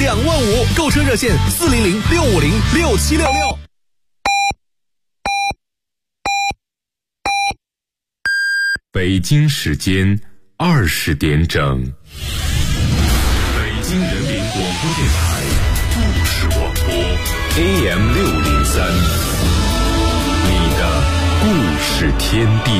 25000，购车热线400-650-6766。 北京时间20点整，北京人民广播电台故事广播 AM603，你的故事天地。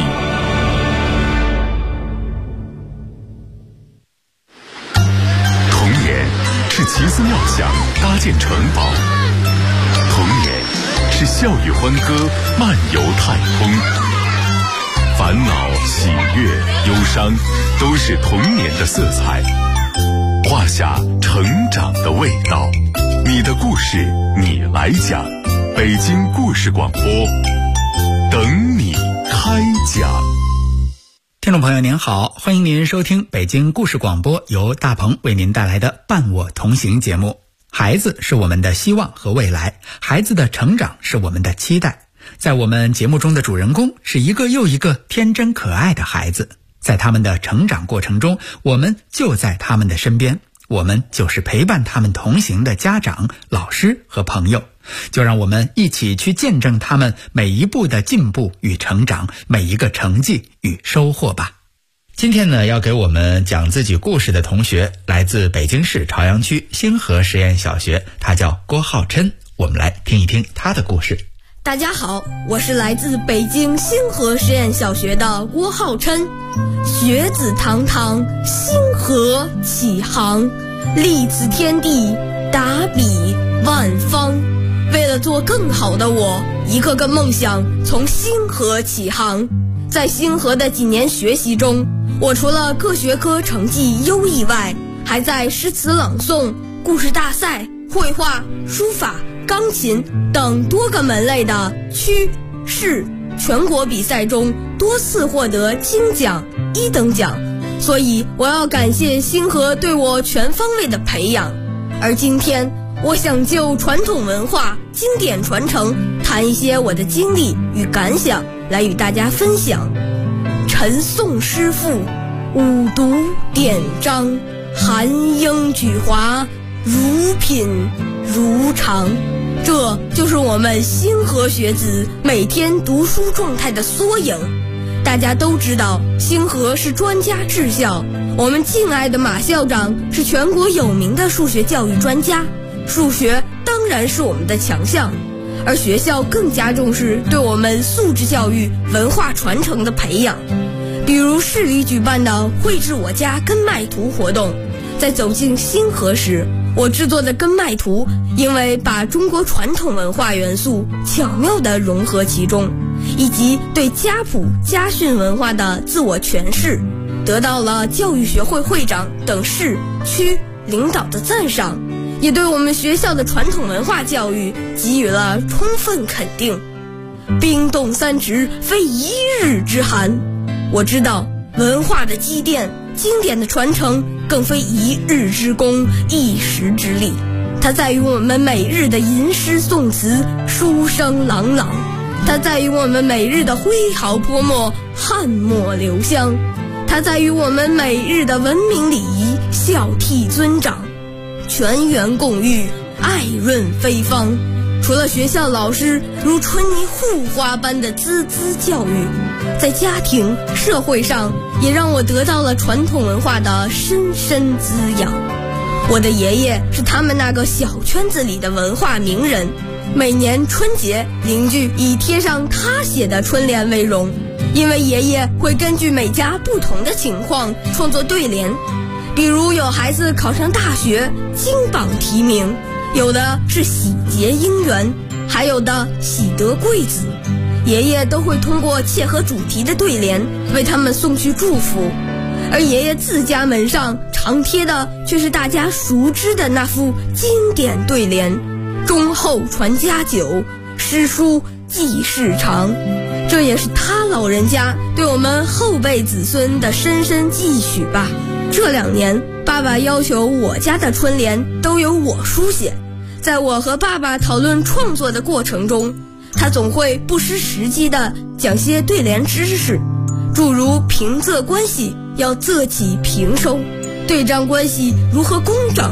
童年是奇思妙想搭建城堡，童年是笑语欢歌漫游太空。烦恼、喜悦、忧伤，都是童年的色彩，画下成长的味道。你的故事，你来讲。北京故事广播，等你开讲。 听众朋友您好，欢迎您收听北京故事广播，由大鹏为您带来的伴我同行节目。孩子是我们的希望和未来，孩子的成长是我们的期待。在我们节目中的主人公是一个又一个天真可爱的孩子，在他们的成长过程中，我们就在他们的身边，我们就是陪伴他们同行的家长、老师和朋友。就让我们一起去见证他们每一步的进步与成长，每一个成绩与收获吧。今天呢，要给我们讲自己故事的同学来自北京市朝阳区星河实验小学，他叫郭浩琛，我们来听一听他的故事。 大家好，我是来自北京星河实验小学的郭浩琛。学子堂堂，星河启航，立此天地，达彼万方。为了做更好的我，一个个梦想从星河起航。在星河的几年学习中，我除了各学科成绩优异外，还在诗词朗诵、故事大赛、绘画、书法、钢琴等多个门类的区、市、全国比赛中多次获得金奖、1等奖，所以我要感谢星河对我全方位的培养。而今天，我想就传统文化、经典传承谈一些我的经历与感想，来与大家分享。陈宋诗赋，五毒典章，含英举华，如品如常。这就是我们星河学子每天读书状态的缩影。大家都知道，星河是专家治校，我们敬爱的马校长是全国有名的数学教育专家，数学当然是我们的强项，而学校更加重视对我们素质教育、文化传承的培养。比如市里举办的绘制我家根脉图活动，在走进星河时，我制作的根脉图因为把中国传统文化元素巧妙地融合其中，以及对家谱家训文化的自我诠释，得到了教育学会会长等市区领导的赞赏，也对我们学校的传统文化教育给予了充分肯定。冰冻三尺非一日之寒，我知道文化的积淀、经典的传承更非一日之功、一时之力，它在于我们每日的吟诗诵词、书声朗朗，它在于我们每日的挥毫泼墨、汗墨留香，它在于我们每日的文明礼仪、孝悌尊长，全员共育，爱润非芳。除了学校老师如春泥护花般的孜孜教育，在家庭、社会上也让我得到了传统文化的深深滋养。我的爷爷是他们那个小圈子里的文化名人，每年春节邻居以贴上他写的春联为荣，因为爷爷会根据每家不同的情况创作对联。比如有孩子考上大学，金榜题名，有的是喜结姻缘，还有的喜得贵子，爷爷都会通过切合主题的对联为他们送去祝福。而爷爷自家门上常贴的却是大家熟知的那副经典对联：忠厚传家久，诗书继世长。这也是他老人家对我们后辈子孙的深深寄许吧。这2年，爸爸要求我家的春联都由我书写。在我和爸爸讨论创作的过程中，他总会不失时机地讲些对联知识，诸如平仄关系要仄起平收，对仗关系如何工整，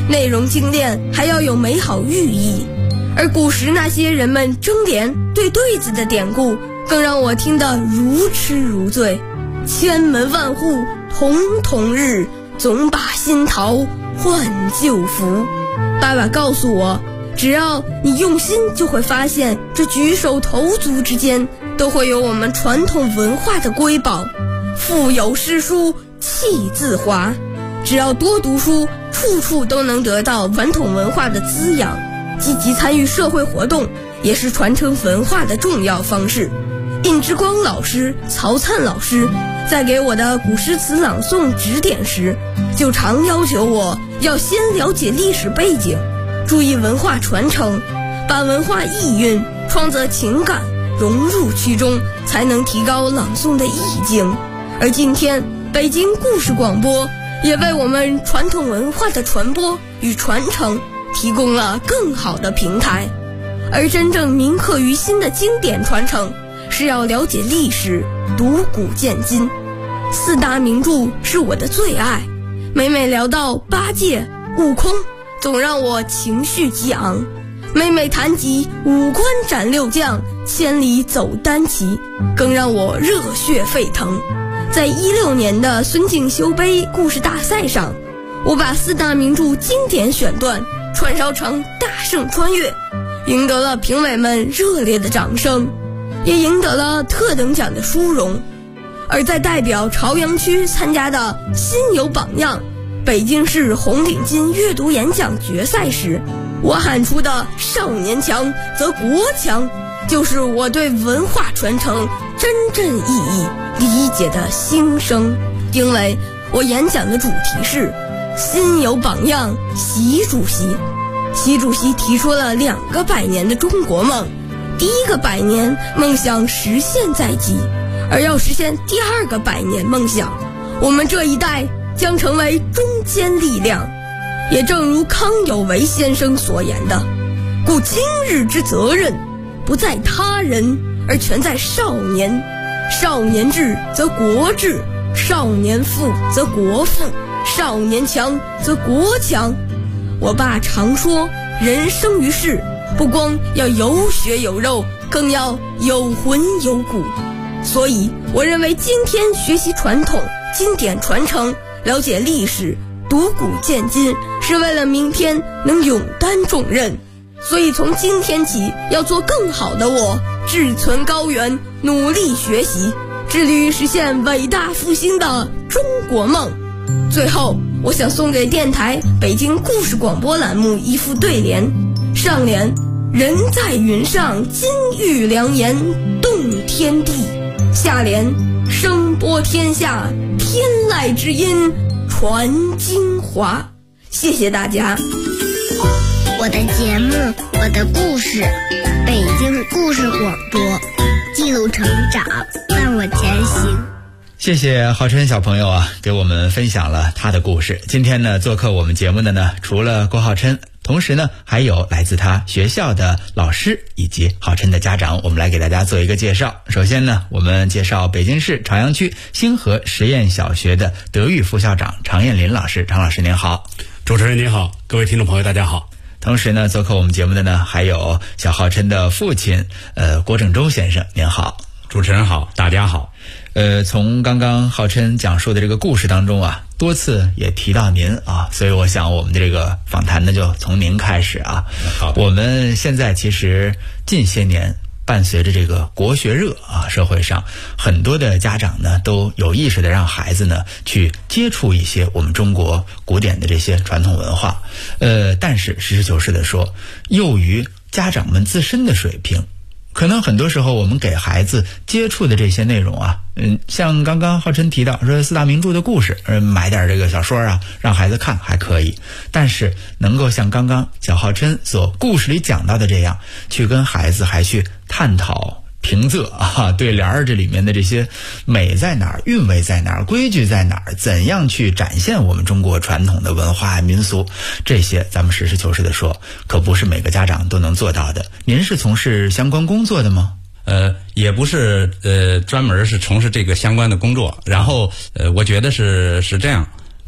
内容精炼，还要有美好寓意。而古时那些人们争联对对子的典故，更让我听得如痴如醉。千门万户曈曈日，总把新桃换旧符。爸爸告诉我，只要你用心，就会发现这举手投足之间都会有我们传统文化的瑰宝。腹有诗书气自华，只要多读书，处处都能得到传统文化的滋养。积极参与社会活动也是传承文化的重要方式。印之光老师、曹灿老师在给我的古诗词朗诵指点时，就常要求我要先了解历史背景，注意文化传承，把文化意蕴、创作情感融入其中，才能提高朗诵的意境。而今天，北京故事广播也为我们传统文化的传播与传承提供了更好的平台。而真正铭刻于心的经典传承，是要了解历史，读古见今。四大名著是我的最爱，每每聊到八戒、悟空，总让我情绪激昂；每每谈及五关斩六将，千里走单骑，更让我热血沸腾。在16年的孙敬修杯故事大赛上，我把四大名著经典选段串烧成大圣穿越，赢得了评委们热烈的掌声，也赢得了特等奖的殊荣。而在代表朝阳区参加的心有榜样北京市红领巾阅读演讲决赛时，我喊出的少年强则国强，就是我对文化传承真正意义理解的心声。因为我演讲的主题是心有榜样习主席。习主席提出了2个100年的中国梦，第1个100年梦想实现在即，而要实现第2个100年梦想，我们这一代将成为中坚力量。也正如康有为先生所言的，故今日之责任不在他人，而全在少年。少年智则国智，少年富则国富，少年强则国强。我爸常说，人生于世，不光要有血有肉，更要有魂有骨。所以我认为今天学习传统经典传承，了解历史，读古见今，是为了明天能勇担重任。所以从今天起，要做更好的我，志存高远，努力学习，致力于实现伟大复兴的中国梦。最后，我想送给电台北京故事广播栏目一副对联。上联：人在云上，金玉良言动天地；下联：声播天下，天籁之音传精华。谢谢大家。 我的节目，我的故事，北京故事广播，记录成长，伴我前行。 谢谢浩琛小朋友啊，给我们分享了他的故事。今天呢，做客我们节目的呢，除了郭浩琛，同时呢，还有来自他学校的老师以及浩琛的家长，我们来给大家做一个介绍。首先呢，我们介绍北京市朝阳区星河实验小学的德育副校长常艳林老师。常老师您好。 主持人您好，各位听众朋友大家好。 同时呢，做客我们节目的呢，还有小浩琛的父亲郭正洲先生。您好。 主持人好，大家好。 从刚刚浩琛讲述的这个故事当中啊，多次也提到您啊，所以我想我们的这个访谈呢，就从您开始啊。 好， 我们现在其实近些年伴随着这个国学热啊，社会上很多的家长呢都有意识的让孩子呢去接触一些我们中国古典的这些传统文化。但是实事求是的说，由于家长们自身的水平，可能很多时候我们给孩子接触的这些内容啊，像刚刚浩琛提到说四大名著的故事，买点这个小说啊，让孩子看还可以。但是能够像刚刚小浩琛所故事里讲到的这样，去跟孩子还去探讨平仄啊，对联儿这里面的这些美在哪儿，韵味在哪儿，规矩在哪儿，怎样去展现我们中国传统的文化民俗，这些咱们实事求是的说，可不是每个家长都能做到的。您是从事相关工作的吗？ 也不是专门是从事这个相关的工作。然后我觉得是这样，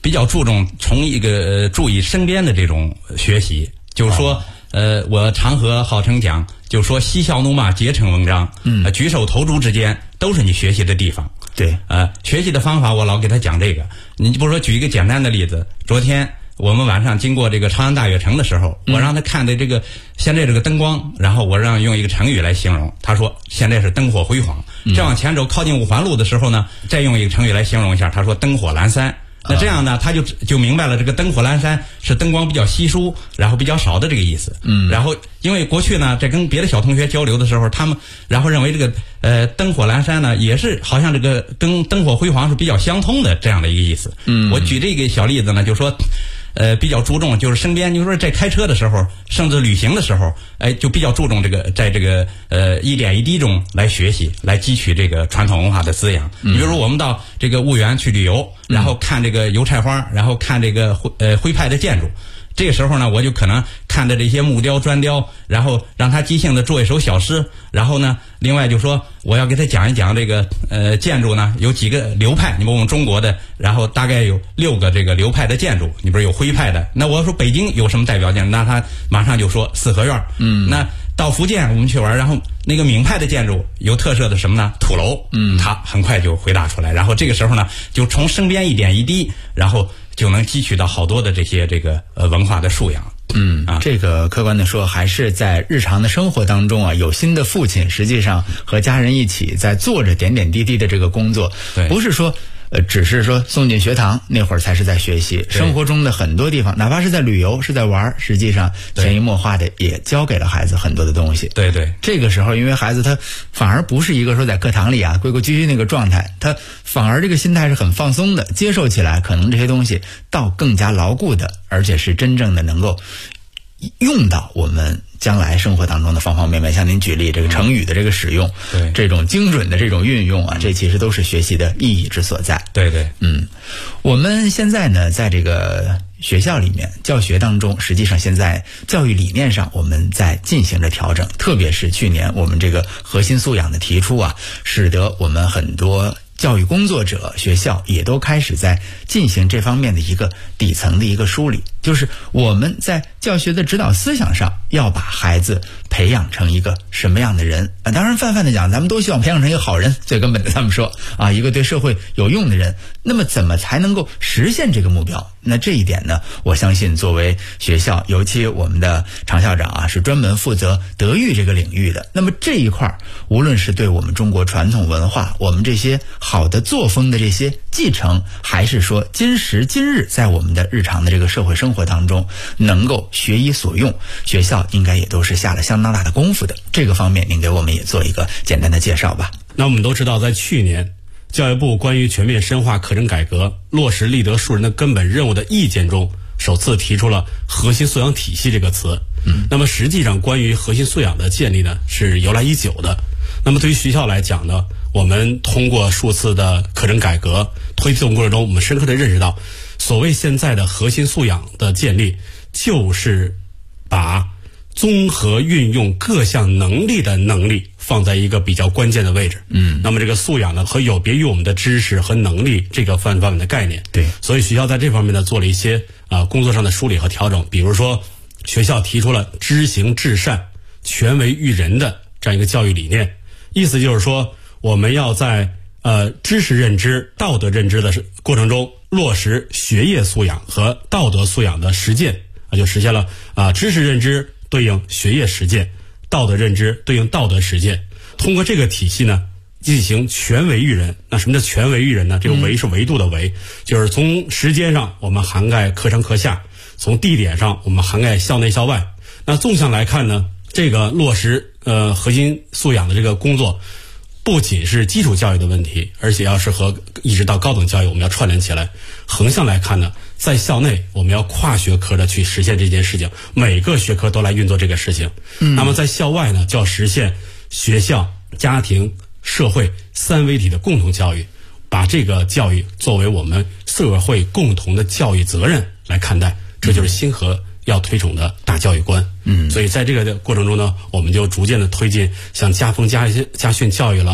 比较注重从一个注意身边的这种学习，就是说我常和浩成讲，就是说嬉笑怒骂皆成文章，举手投足之间都是你学习的地方。 对， 学习的方法我老给他讲这个。你不是说举一个简单的例子，昨天我们晚上经过这个朝阳大悦城的时候，我让他看的这个现在这个灯光，然后我让用一个成语来形容，他说现在是灯火辉煌。再往前走靠近五环路的时候呢，再用一个成语来形容一下，他说灯火阑珊。那这样呢，他就明白了，这个灯火阑珊是灯光比较稀疏，然后比较少的这个意思。然后因为过去呢，在跟别的小同学交流的时候，他们然后认为这个灯火阑珊呢，也是好像这个跟灯火辉煌是比较相通的这样的一个意思。我举这个小例子呢，就说比较注重就是身边，就是说在开车的时候，甚至旅行的时候，就比较注重这个在这个一点一滴中来学习，来汲取这个传统文化的滋养。比如说我们到这个婺源去旅游，然后看这个油菜花，然后看这个徽派的建筑。这个时候呢，我就可能看着这些木雕砖雕，然后让他即兴的做一首小诗，然后呢，另外就说我要给他讲一讲这个建筑呢有几个流派，你们我们中国的，然后大概有6个这个流派的建筑，你不是有徽派的，那我说北京有什么代表建筑，那他马上就说四合院。那到福建我们去玩，然后那个闽派的建筑有特色的什么呢？土楼。他很快就回答出来，然后这个时候呢，就从身边一点一滴，然后就能汲取到好多的这些这个文化的素养。 这个客观的说，还是在日常的生活当中啊，有心的父亲实际上和家人一起在做着点点滴滴的这个工作，不是说只是说送进学堂那会儿才是在学习，生活中的很多地方，哪怕是在旅游是在玩，实际上潜移默化的也教给了孩子很多的东西。 对对， 这个时候因为孩子他反而不是一个说在课堂里啊规规矩矩那个状态，他反而这个心态是很放松的，接受起来可能这些东西倒更加牢固的，而且是真正的能够用到我们将来生活当中的方方面面。像您举例这个成语的这个使用，这种精准的这种运用啊，这其实都是学习的意义之所在。 对对， 我们现在呢，在这个学校里面教学当中，实际上现在教育理念上我们在进行着调整，特别是去年我们这个核心素养的提出啊，使得我们很多教育工作者、学校也都开始在进行这方面的一个底层的一个梳理，就是我们在教学的指导思想上要把孩子培养成一个什么样的人啊？当然泛泛的讲，咱们都希望培养成一个好人，最根本的咱们说啊，一个对社会有用的人。那么怎么才能够实现这个目标？那这一点呢，我相信作为学校，尤其我们的常校长啊，是专门负责德育这个领域的。那么这一块无论是对我们中国传统文化，我们这些好的作风的这些继承，还是说今时今日在我们的日常的这个社会生活当中能够学以所用，学校应该也都是下了相当大的功夫的。这个方面您给我们也做一个简单的介绍吧。 那我们都知道，在去年教育部关于全面深化课程改革，落实立德树人的根本任务的意见中，首次提出了核心素养体系这个词。那么实际上关于核心素养的建立呢，是由来已久的。那么对于学校来讲呢，我们通过数次的课程改革推动过程中，我们深刻的认识到，所谓现在的核心素养的建立，就是把综合运用各项能力的能力放在一个比较关键的位置。那么这个素养呢，和有别于我们的知识和能力这个范围的概念。 对， 所以学校在这方面呢做了一些工作上的梳理和调整。比如说，学校提出了知行至善、权为育人的这样一个教育理念，意思就是说，我们要在知识认知、道德认知的过程中，落实学业素养和道德素养的实践，就实现了知识认知对应学业实践，道德认知对应道德实践。通过这个体系呢，进行权为育人。那什么叫权为育人呢？这个为是维度的为，就是从时间上我们涵盖课上课下，从地点上我们涵盖校内校外。那纵向来看呢，这个落实核心素养的这个工作，不仅是基础教育的问题，而且要是和一直到高等教育我们要串联起来。横向来看呢，在校内我们要跨学科的去实现这件事情，每个学科都来运作这个事情。那么在校外呢，就要实现学校、家庭、社会三位一体的共同教育，把这个教育作为我们社会共同的教育责任来看待，这就是新和要推崇的大教育观。所以在这个过程中呢，我们就逐渐的推进像家风家训教育了，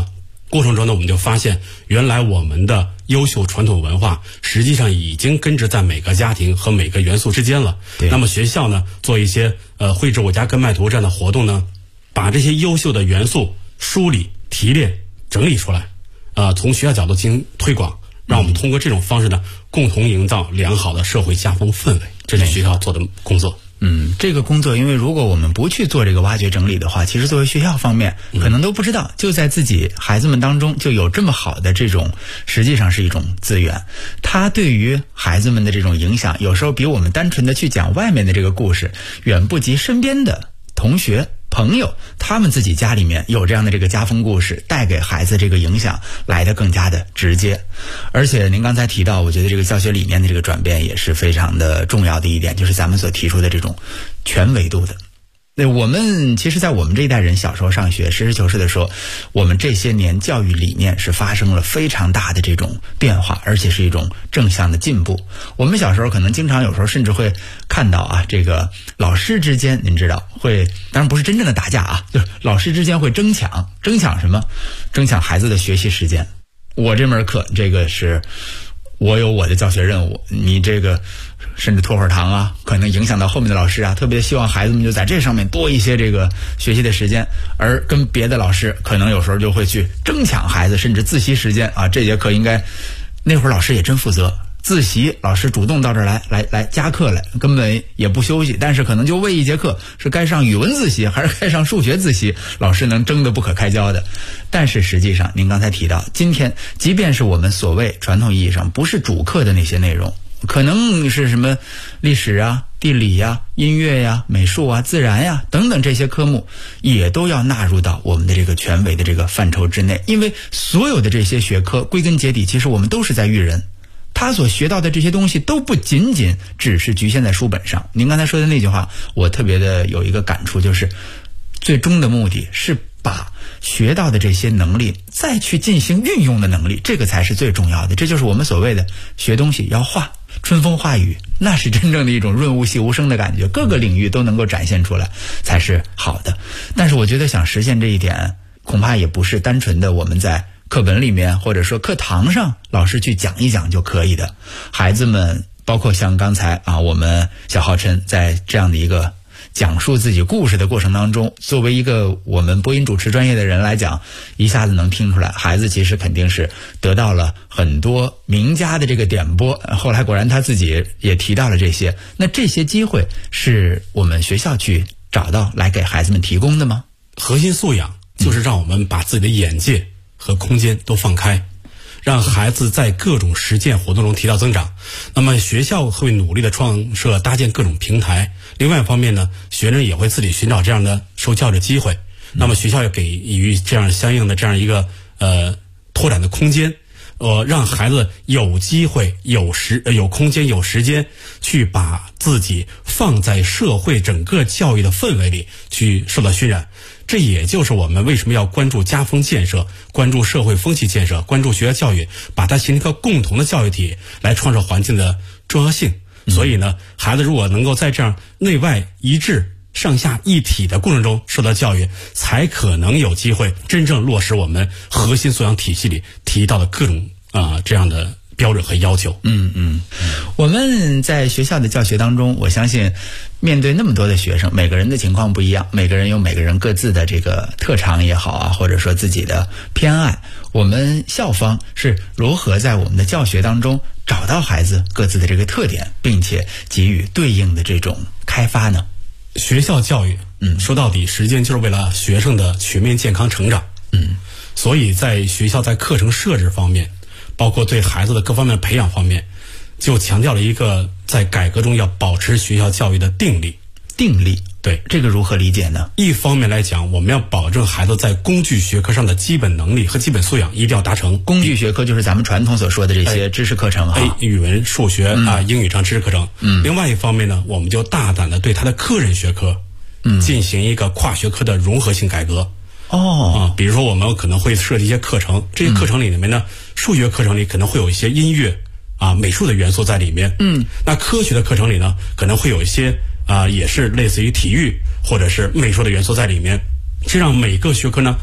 过程中呢，我们就发现原来我们的优秀传统文化实际上已经根植在每个家庭和每个元素之间了。那么学校呢，做一些绘制我家根脉图这样的活动呢，把这些优秀的元素梳理、提炼、整理出来，从学校角度进行推广，让我们通过这种方式呢，共同营造良好的社会家风氛围，这是学校做的工作。 这个工作，因为如果我们不去做这个挖掘整理的话，其实作为学校方面可能都不知道，就在自己孩子们当中就有这么好的这种，实际上是一种资源。它对于孩子们的这种影响，有时候比我们单纯的去讲外面的这个故事，远不及身边的同学朋友他们自己家里面有这样的这个家风故事带给孩子这个影响来得更加的直接。而且您刚才提到，我觉得这个教学理念的这个转变也是非常的重要的一点，就是咱们所提出的这种全维度的。我们其实在我们这一代人小时候上学，实事求是的说，我们这些年教育理念是发生了非常大的这种变化，而且是一种正向的进步。我们小时候可能经常有时候甚至会看到这个老师之间，您知道会，当然不是真正的打架就是老师之间会争抢什么？争抢孩子的学习时间。我这门课，这个是我有我的教学任务，你这个甚至拖会儿堂可能影响到后面的老师特别希望孩子们就在这上面多一些这个学习的时间，而跟别的老师可能有时候就会去争抢孩子甚至自习时间这节课应该，那会儿老师也真负责，自习老师主动到这儿来加课来，根本也不休息，但是可能就为一节课是该上语文自习还是该上数学自习，老师能争得不可开交的。但是实际上您刚才提到，今天即便是我们所谓传统意义上不是主课的那些内容，可能是什么历史地理音乐美术自然等等这些科目，也都要纳入到我们的这个全维的这个范畴之内。因为所有的这些学科归根结底，其实我们都是在育人，他所学到的这些东西都不仅仅只是局限在书本上。您刚才说的那句话，我特别的有一个感触，就是最终的目的是把学到的这些能力再去进行运用的能力，这个才是最重要的。这就是我们所谓的学东西要化，春风化雨，那是真正的一种润物细无声的感觉，各个领域都能够展现出来才是好的。但是我觉得想实现这一点，恐怕也不是单纯的我们在课本里面或者说课堂上老师去讲一讲就可以的。孩子们包括像刚才我们小浩琛在这样的一个讲述自己故事的过程当中，作为一个我们播音主持专业的人来讲，一下子能听出来孩子其实肯定是得到了很多名家的这个点拨，后来果然他自己也提到了这些。那这些机会是我们学校去找到来给孩子们提供的吗？ 核心素养就是让我们把自己的眼界和空间都放开，让孩子在各种实践活动中提到增长。那么学校会努力的创设搭建各种平台，另外一方面呢，学生也会自己寻找这样的受教育的机会。那么学校要给予这样相应的这样一个拓展的空间，让孩子有机会、有空间、有时间去把自己放在社会整个教育的氛围里去受到熏染。这也就是我们为什么要关注家风建设，关注社会风气建设，关注学校教育，把它形成一个共同的教育体来创造环境的重要性。所以呢，孩子如果能够在这样内外一致、上下一体的过程中受到教育，才可能有机会真正落实我们核心素养体系里提到的各种这样的标准和要求。 我们在学校的教学当中，我相信面对那么多的学生，每个人的情况不一样，每个人有每个人各自的这个特长也好或者说自己的偏爱，我们校方是如何在我们的教学当中找到孩子各自的这个特点，并且给予对应的这种开发呢？ 学校教育说到底实际上就是为了学生的全面健康成长。所以在学校在课程设置方面，包括对孩子的各方面培养方面，就强调了一个在改革中要保持学校教育的定力。对， 这个如何理解呢？ 一方面来讲，我们要保证孩子在工具学科上的基本能力和基本素养一定要达成。 工具学科就是咱们传统所说的这些知识课程语文、数学英语这样知识课程。另外一方面呢，我们就大胆的对他的个人学科进行一个跨学科的融合性改革。比如说我们可能会设计一些课程，这些课程里面呢，数学课程里可能会有一些音乐美术的元素在里面。那科学的课程里呢，可能会有一些也是类似于体育或者是美术的元素在里面，这让每个学科呢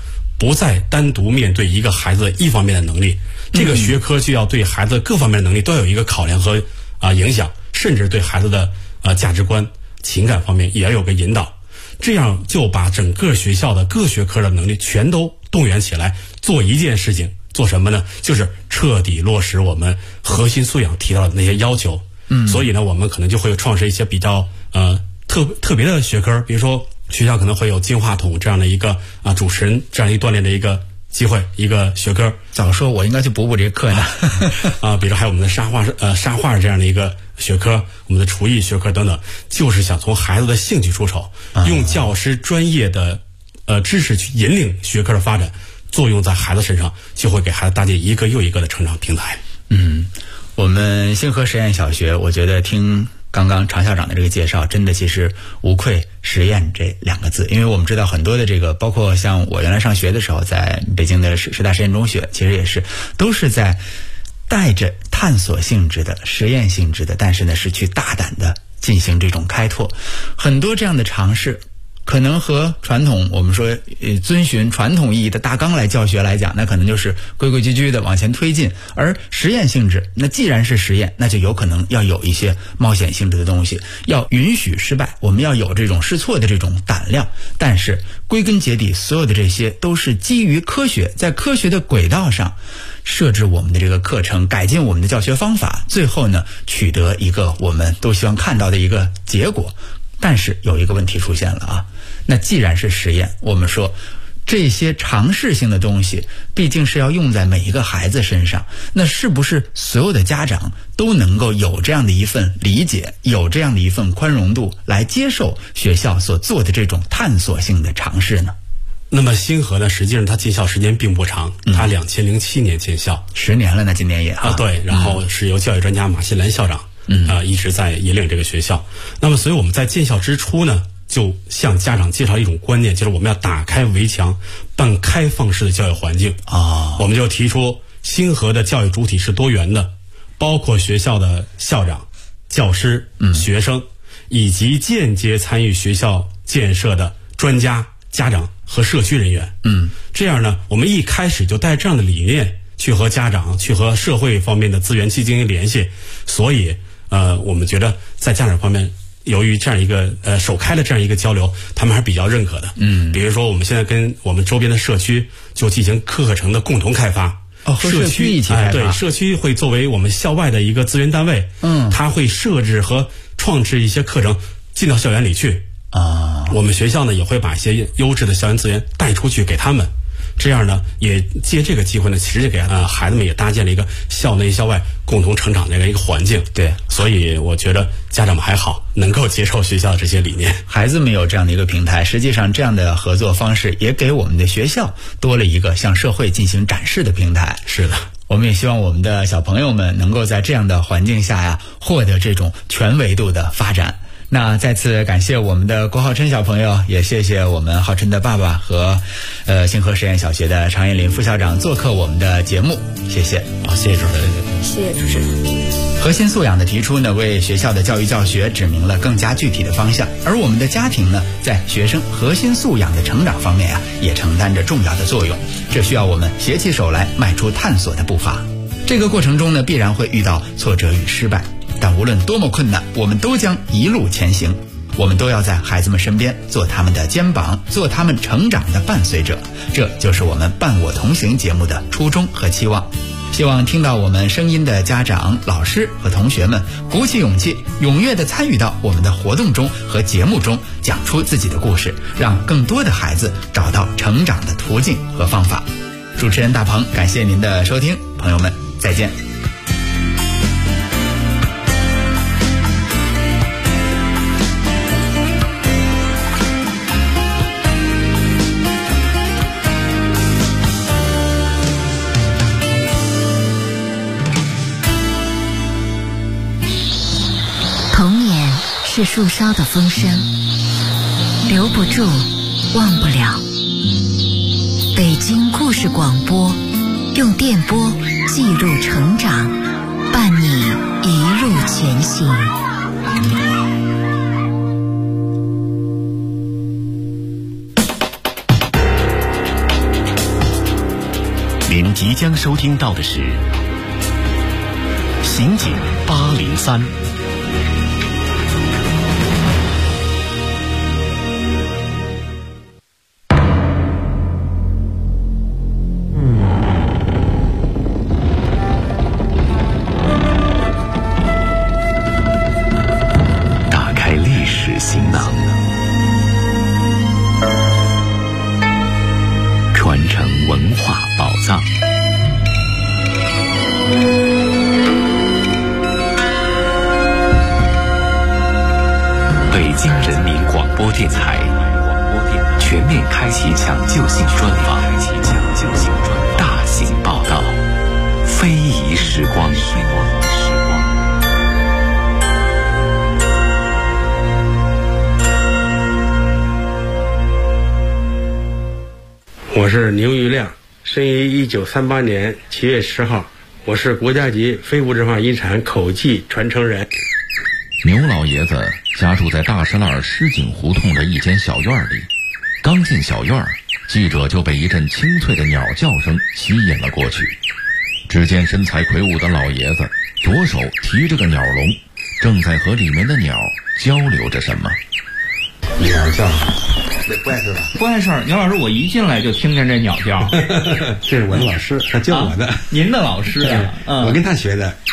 不再单独面对一个孩子一方面的能力，这个学科就要对孩子各方面的能力都有一个考量和影响，甚至对孩子的价值观、情感方面也要有个引导。这样就把整个学校的各学科的能力全都动员起来，做一件事情，做什么呢？就是彻底落实我们核心素养提到的那些要求。所以呢，我们可能就会创设一些比较特别的学科，比如说学校可能会有金话筒这样的一个主持人这样一个锻炼的一个机会，一个学科。 早说我应该去补这个课呢。 比如还有我们的沙画这样的一个学科，我们的厨艺学科等等，就是想从孩子的兴趣出手，用教师专业的知识去引领学科的发展，作用在孩子身上，就会给孩子搭建一个又一个的成长平台。 我们星河实验小学，我觉得听刚刚常校长的这个介绍，真的其实无愧实验这2个字。因为我们知道很多的这个，包括像我原来上学的时候，在北京的师大实验中学，其实也是都是在带着探索性质的、实验性质的，但是呢是去大胆的进行这种开拓。很多这样的尝试可能和传统我们说遵循传统意义的大纲来教学来讲，那可能就是规规矩矩的往前推进。而实验性质，那既然是实验，那就有可能要有一些冒险性质的东西，要允许失败，我们要有这种试错的这种胆量。但是归根结底，所有的这些都是基于科学，在科学的轨道上设置我们的这个课程，改进我们的教学方法，最后呢取得一个我们都希望看到的一个结果。但是有一个问题出现了那既然是实验，我们说这些尝试性的东西毕竟是要用在每一个孩子身上，那是不是所有的家长都能够有这样的一份理解，有这样的一份宽容度来接受学校所做的这种探索性的尝试呢？ 那么星河呢，实际上它建校时间并不长，它2007年建校 ，10年了呢，今年也对，然后是由教育专家马新兰校长一直在引领这个学校。那么所以我们在建校之初呢，就向家长介绍一种观念，就是我们要打开围墙，办开放式的教育环境我们就提出星河的教育主体是多元的，包括学校的校长、教师、学生，以及间接参与学校建设的专家、家长和社区人员。这样呢，我们一开始就带这样的理念去和家长、去和社会方面的资源去进行联系。所以我们觉得在家长方面，由于这样一个首开的这样一个交流，他们还是比较认可的。比如说我们现在跟我们周边的社区就进行课程的共同开发。 和社区一起开发。 对，社区会作为我们校外的一个资源单位，他会设置和创制一些课程进到校园里去我们学校呢也会把一些优质的校园资源带出去给他们。这样呢，也借这个机会呢，其实给孩子们也搭建了一个校内校外共同成长的一个环境。 对， 所以我觉得家长们还好，能够接受学校的这些理念。 孩子们有这样的一个平台，实际上这样的合作方式也给我们的学校多了一个向社会进行展示的平台。 是的， 我们也希望我们的小朋友们能够在这样的环境下获得这种全维度的发展。那再次感谢我们的郭浩琛小朋友，也谢谢我们浩琛的爸爸和星河实验小学的常艳林副校长做客我们的节目，谢谢。 谢谢主持人。 谢谢主持人。 核心素养的提出呢，为学校的教育教学指明了更加具体的方向，而我们的家庭呢，在学生核心素养的成长方面也承担着重要的作用。这需要我们携起手来，迈出探索的步伐。这个过程中呢，必然会遇到挫折与失败，但无论多么困难，我们都将一路前行。我们都要在孩子们身边，做他们的肩膀，做他们成长的伴随者。这就是我们伴我同行节目的初衷和期望。希望听到我们声音的家长、老师和同学们鼓起勇气，踊跃地参与到我们的活动中和节目中，讲出自己的故事，让更多的孩子找到成长的途径和方法。主持人大鹏，感谢您的收听，朋友们再见。 是树梢的风声，留不住，忘不了。北京故事广播，用电波记录成长，伴你一路前行。 即将收听到的是刑警803。打开历史行囊，传承文化宝藏。北京人民广播电台全面开启抢救性专访，大型报道，非遗时光。 我是牛玉亮，生于1938年7月10号，我是国家级非物质文化遗产口技传承人。 牛老爷子家住在大石栏狮井胡同的一间小院里，刚进小院，记者就被一阵清脆的鸟叫声吸引了过去。只见身材魁梧的老爷子左手提着个鸟笼，正在和里面的鸟交流着什么。 鸟叫不碍事吧？ 不碍事儿。牛老师，我一进来就听见这鸟叫。 这是我的老师，他教我的。 您的老师啊？ 我跟他学的。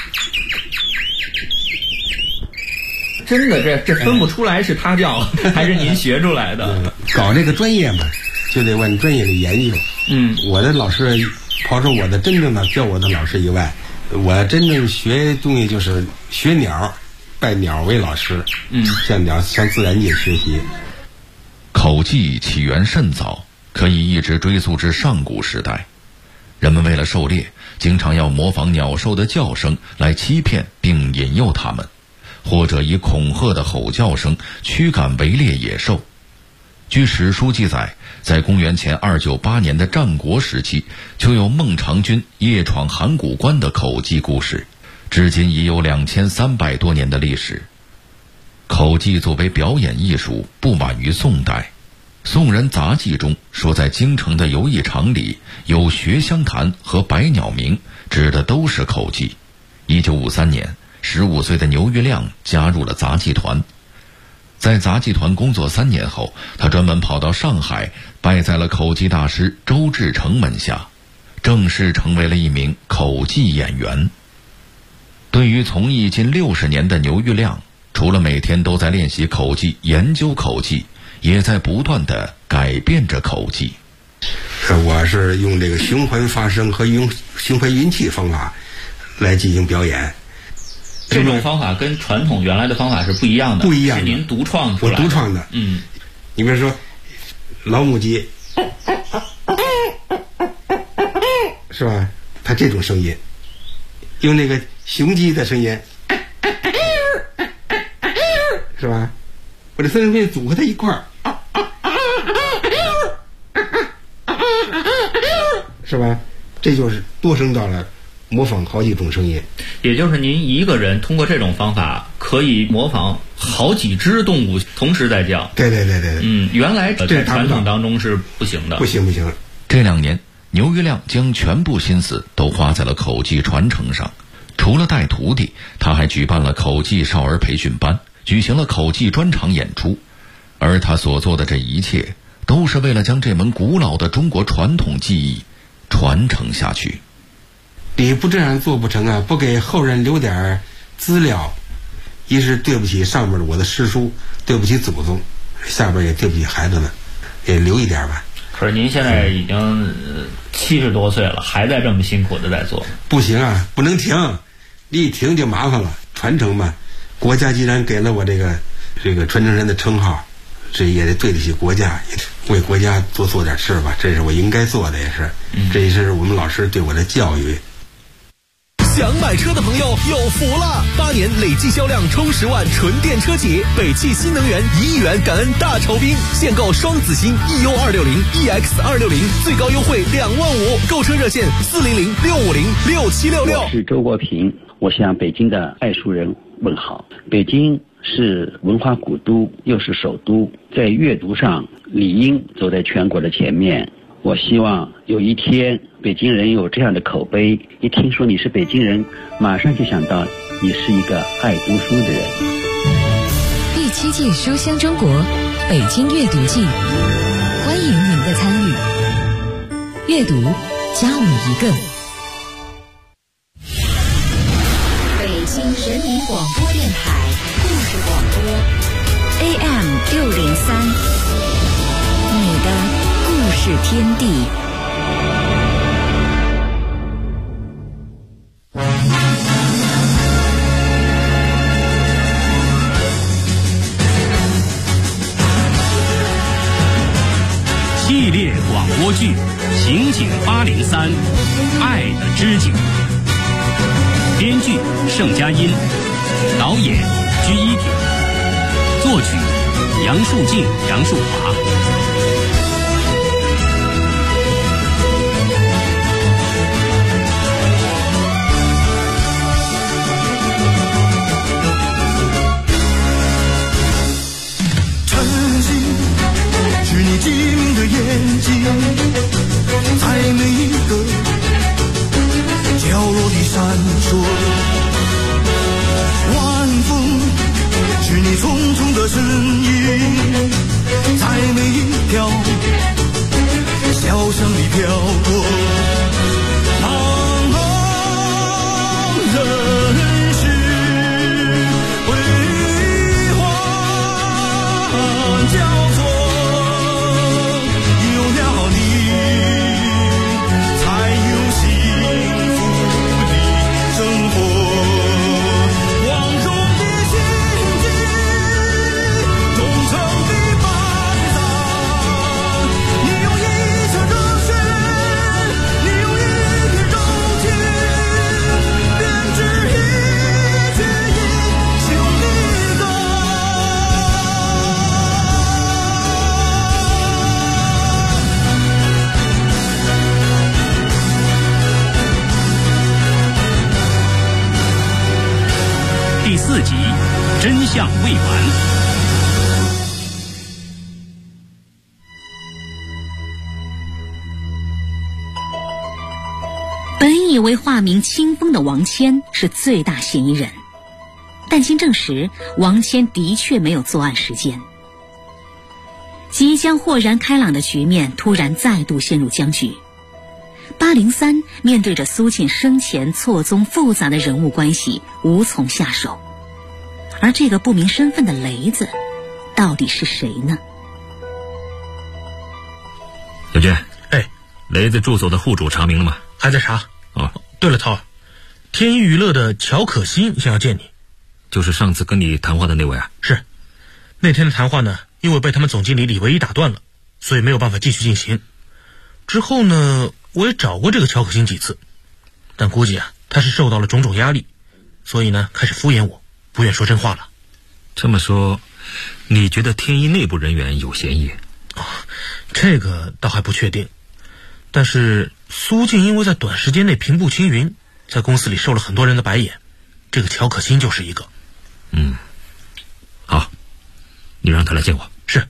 真的，这分不出来是他教还是您学出来的。 搞这个专业嘛，就得往专业里研究。我的老师，刨出我的真正的教我的老师以外，我真正学东西就是学鸟，拜鸟为老师。向自然界学习。 口技起源甚早，可以一直追溯至上古时代。人们为了狩猎，经常要模仿鸟兽的叫声来欺骗并引诱它们，或者以恐吓的吼叫声驱赶围猎野兽。据史书记载，在公元前298年的战国时期，就有孟尝君夜闯函谷关的口技故事，至今已有2300多年的历史。口技作为表演艺术，不晚于宋代。宋人杂记中说，在京城的游艺场里有学香坛和百鸟鸣，指的都是口技。1953年，15岁的牛玉亮加入了杂技团。在杂技团工作3年后，他专门跑到上海，拜在了口技大师周志成门下，正式成为了一名口技演员。对于从艺近60年的牛玉亮，除了每天都在练习口技、研究口技，也在不断地改变着口技。 我是用这个循环发声和用循环运气方法来进行表演。 这种方法跟传统原来的方法是不一样的， 不一样的， 是您独创出来的。 我独创的。你比如说老母鸡，是吧？它这种声音，用那个雄鸡的声音，是吧？我这三声片组合在一块儿，是吧？这就是多声道了，模仿好几种声音。 也就是您一个人通过这种方法可以模仿好几只动物同时在叫。 对。 原来在传统当中是不行的。 不行。 这2年，牛玉亮将全部心思都花在了口技传承上。除了带徒弟，他还举办了口技少儿培训班，举行了口技专场演出。而他所做的这一切，都是为了将这门古老的中国传统技艺传承下去。 你不这样做不成啊！不给后人留点资料，一是对不起上面的我的师叔，对不起祖宗，下边也对不起孩子们，也留一点吧。 可是您现在已经70多岁了，还在这么辛苦的在做。 不行啊，不能停，你一停就麻烦了。传承嘛，国家既然给了我这个传承人的称号，这也得对得起国家，也为国家多做点事吧，这是我应该做的，也是，这也是我们老师对我的教育。 想买车的朋友有福了！8年累计销量冲10万纯电车企，北汽新能源1亿元感恩大酬宾，现购双子星 EU260、EX260，最高优惠2万5，购车热线400-650-6766。 我是周国平，我向北京的爱书人问好。北京是文化古都，又是首都，在阅读上理应走在全国的前面。 我希望有一天北京人有这样的口碑，一听说你是北京人，马上就想到你是一个爱读书的人。 第7届书香中国北京阅读季，欢迎您的参与。阅读加我一个。北京人民广播电台故事广播 AM603，你的故事天地。 系列广播剧《刑警803》，爱的知己。编剧盛佳音，导演居一挺，作曲杨树静、杨树华。 晨曦是你机灵的眼睛，在每一个角落里闪烁。晚风是你匆匆的身影，在每一条小巷里飘过。茫茫人世辉煌交错，有了你才有幸福的生活。光荣的心境，忠诚的班长，你用一腔热血，你用一片柔情，编织一曲英雄的歌。 第4集，真相未完。 本以为化名清风的王谦是最大嫌疑人，但经证实，王谦的确没有作案时间。即将豁然开朗的局面突然再度陷入僵局。803面对着苏静生前错综复杂的人物关系，无从下手。而这个不明身份的雷子，到底是谁呢？ 小娟，雷子住所的户主查明了吗？ 还在查。对了，涛，天一娱乐的乔可欣想要见你。 就是上次跟你谈话的那位啊？ 是。那天的谈话呢，因为被他们总经理李唯一打断了，所以没有办法继续进行。之后呢，我也找过这个乔可欣几次，但估计他是受到了种种压力，所以呢开始敷衍我，不愿说真话了。 这么说，你觉得天一内部人员有嫌疑？ 这个倒还不确定，但是苏静因为在短时间内平步青云，在公司里受了很多人的白眼，这个乔可欣就是一个。 好，你让他来见我。 是。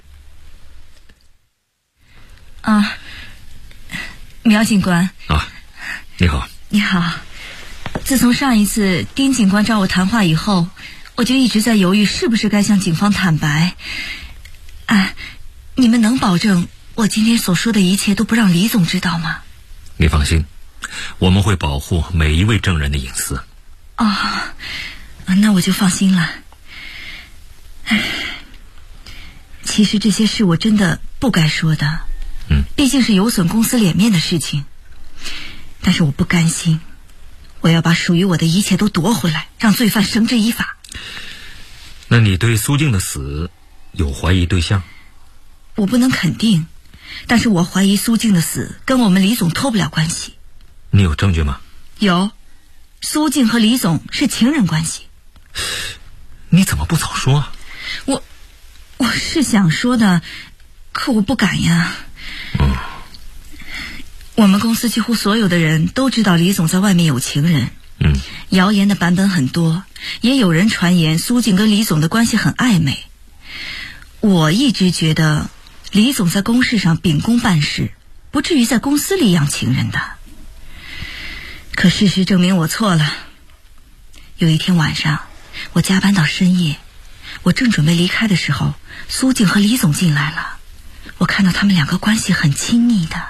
苗警官。 你好。 你好。自从上一次丁警官找我谈话以后，我就一直在犹豫是不是该向警方坦白。你们能保证我今天所说的一切都不让李总知道吗？ 你放心，我们会保护每一位证人的隐私。 那我就放心了。其实这些事我真的不该说的，毕竟是有损公司脸面的事情。但是我不甘心，我要把属于我的一切都夺回来，让罪犯绳之以法。 那你对苏静的死有怀疑对象？ 我不能肯定，但是我怀疑苏静的死跟我们李总脱不了关系。 你有证据吗？ 有，苏静和李总是情人关系。 你怎么不早说啊？ 我是想说的，可我不敢呀。我们公司几乎所有的人都知道李总在外面有情人。谣言的版本很多，也有人传言苏静跟李总的关系很暧昧。我一直觉得李总在公事上秉公办事， 不至于在公司里养情人的。可事实证明我错了。有一天晚上，我加班到深夜，我正准备离开的时候，苏静和李总进来了。我看到他们两个关系很亲密的。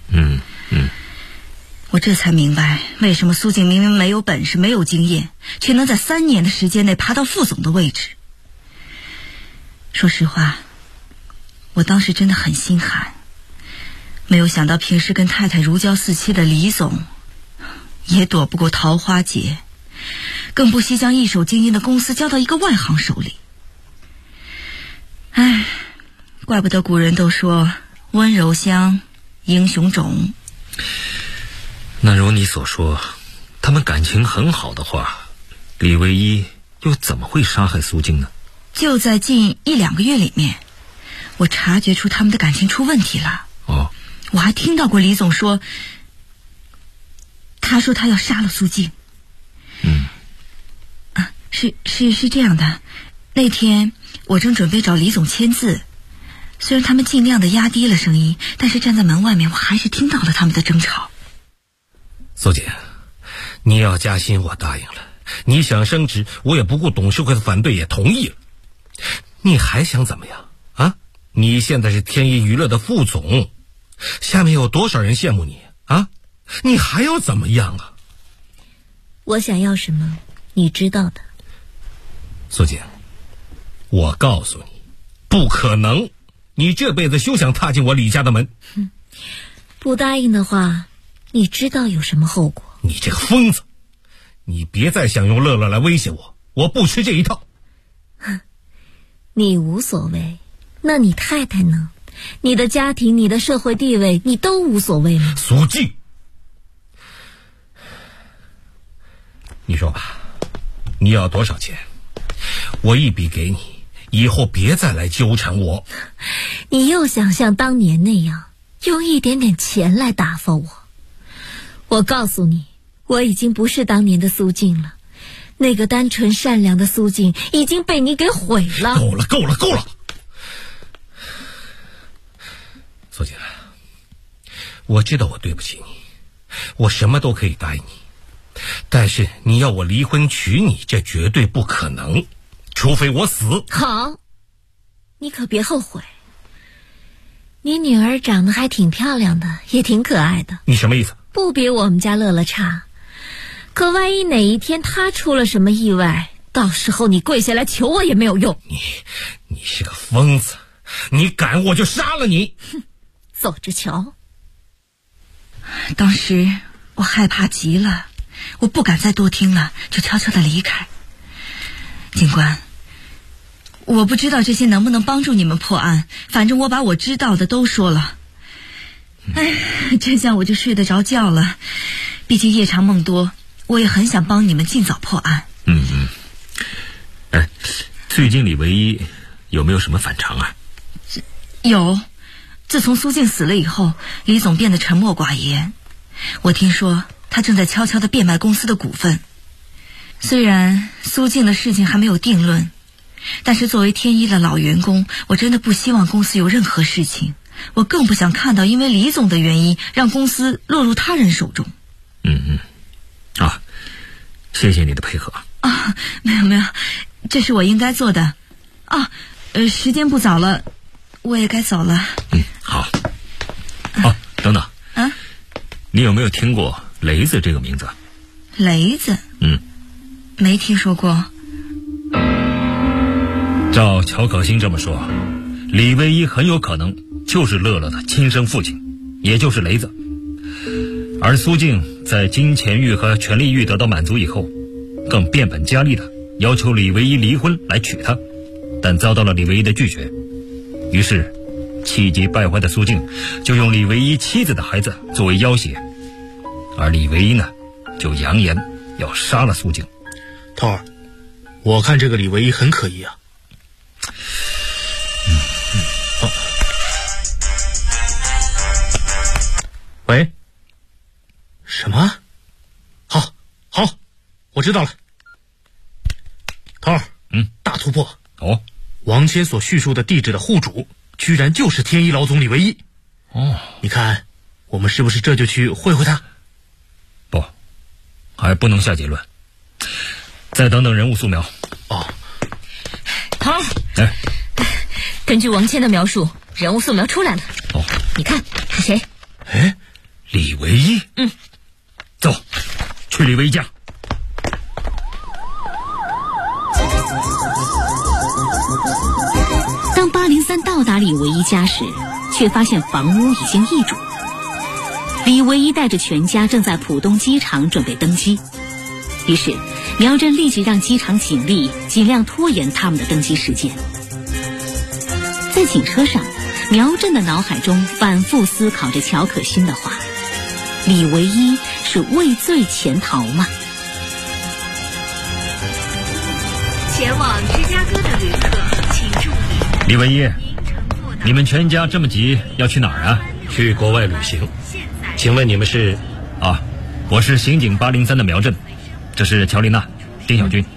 我这才明白，为什么苏静明明没有本事、没有经验，却能在3年的时间内爬到副总的位置。说实话，我当时真的很心寒。没有想到平时跟太太如胶似漆的李总，也躲不过桃花劫，更不惜将一手经营的公司交到一个外行手里。唉，怪不得古人都说温柔乡，英雄冢。 那如你所说，他们感情很好的话，李唯一又怎么会杀害苏静呢？ 就在近1-2个月里面，我察觉出他们的感情出问题了。我还听到过李总说，他说他要杀了苏静。是这样的，那天我正准备找李总签字，虽然他们尽量的压低了声音，但是站在门外面，我还是听到了他们的争吵。 苏姐，你要加薪我答应了，你想升职我也不顾董事会的反对也同意了，你还想怎么样啊？你现在是天一娱乐的副总，下面有多少人羡慕你啊？你还要怎么样啊？ 我想要什么你知道的。 苏姐，我告诉你，不可能，你这辈子休想踏进我李家的门。 不答应的话，你知道有什么后果？ 你这个疯子，你别再想用乐乐来威胁我，我不吃这一套。 你无所谓，那你太太呢？你的家庭，你的社会地位，你都无所谓吗？ 苏静，你说吧，你要多少钱？我一笔给你，以后别再来纠缠我。 你又想像当年那样用一点点钱来打发我？我告诉你，我已经不是当年的苏静了，那个单纯善良的苏静已经被你给毁了。 够了！苏姐，我知道我对不起你，我什么都可以答应你，但是你要我离婚娶你，这绝对不可能，除非我死。 好，你可别后悔。你女儿长得还挺漂亮的，也挺可爱的。 你什么意思？ 不比我们家乐乐差。可万一哪一天她出了什么意外，到时候你跪下来求我也没有用。 你是个疯子，你敢我就杀了你。 走着瞧。 当时我害怕极了，我不敢再多听了，就悄悄地离开。警官，我不知道这些能不能帮助你们破案，反正我把我知道的都说了。这下我就睡得着觉了，毕竟夜长梦多，我也很想帮你们尽早破案。 最近李唯一有没有什么反常啊？ 有，自从苏静死了以后，李总变得沉默寡言。我听说他正在悄悄地变卖公司的股份。虽然苏静的事情还没有定论，但是作为天一的老员工，我真的不希望公司有任何事情，我更不想看到因为李总的原因让公司落入他人手中。 谢谢你的配合。 没有，这是我应该做的。时间不早了，我也该走了。 好。等等。你有没有听过雷子这个名字？ 雷子？没听说过。 照乔可欣这么说，李唯一很有可能就是乐乐的亲生父亲，也就是雷子。而苏静在金钱欲和权力欲得到满足以后，更变本加厉的要求李唯一离婚来娶她，但遭到了李唯一的拒绝。于是气急败坏的苏静就用李唯一妻子的孩子作为要挟，而李唯一呢，就扬言要杀了苏静。 涛儿，我看这个李唯一很可疑啊。喂？什么？好，我知道了。涛儿，大突破。王谦所叙述的地址的户主，居然就是天一老总李唯一。你看， 我们是不是这就去会会他？ 不，还不能下结论，再等等人物素描。 哦， 好， 哎， 根据王谦的描述，人物素描出来了。 哦， 你看是谁？ 哎，李唯一。走，去李唯一家。 当803到达李唯一家时，却发现房屋已经易主。李唯一带着全家正在浦东机场准备登机，于是苗振立即让机场警力尽量拖延他们的登机时间。在警车上，苗振的脑海中反复思考着乔可欣的话：李唯一是畏罪潜逃吗？ 前往芝加哥的旅客请注意。 李唯一，你们全家这么急要去哪儿啊？ 去国外旅行。请问你们是？ 啊，我是刑警803的苗振，这是乔丽娜、丁小军。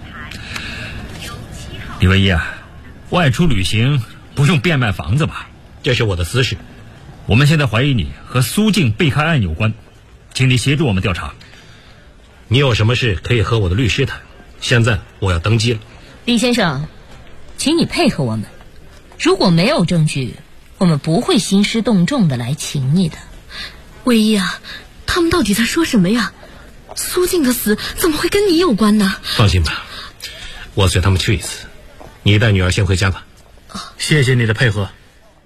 李唯一啊，外出旅行不用变卖房子吧？ 这是我的私事。 我们现在怀疑你和苏静被害案有关，请你协助我们调查。 你有什么事可以和我的律师谈。现在我要登机了。 李先生，请你配合我们。如果没有证据，我们不会兴师动众的来请你的。 唯一啊，他们到底在说什么呀？苏静的死怎么会跟你有关呢？ 放心吧，我随他们去一次。你带女儿先回家吧。 谢谢你的配合。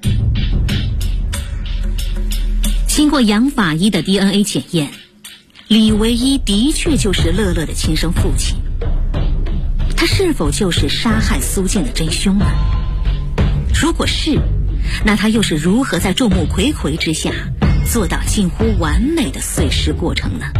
经过杨法医的 DNA 检验，李唯一的确就是乐乐的亲生父亲。他是否就是杀害苏静的真凶呢？如果是，那他又是如何在众目睽睽之下做到近乎完美的碎尸过程呢？